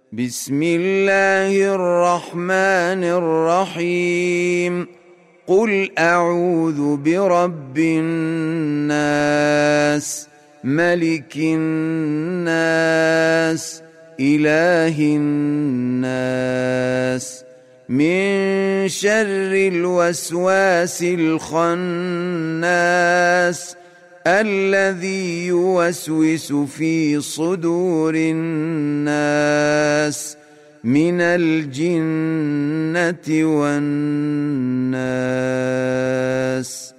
بسم الله الرحمن الرحيم قل أعوذ برب الناس ملك الناس إله الناس من شر الوسواس الخناس الذي يوسوس في صدور الناس من الجنة والناس.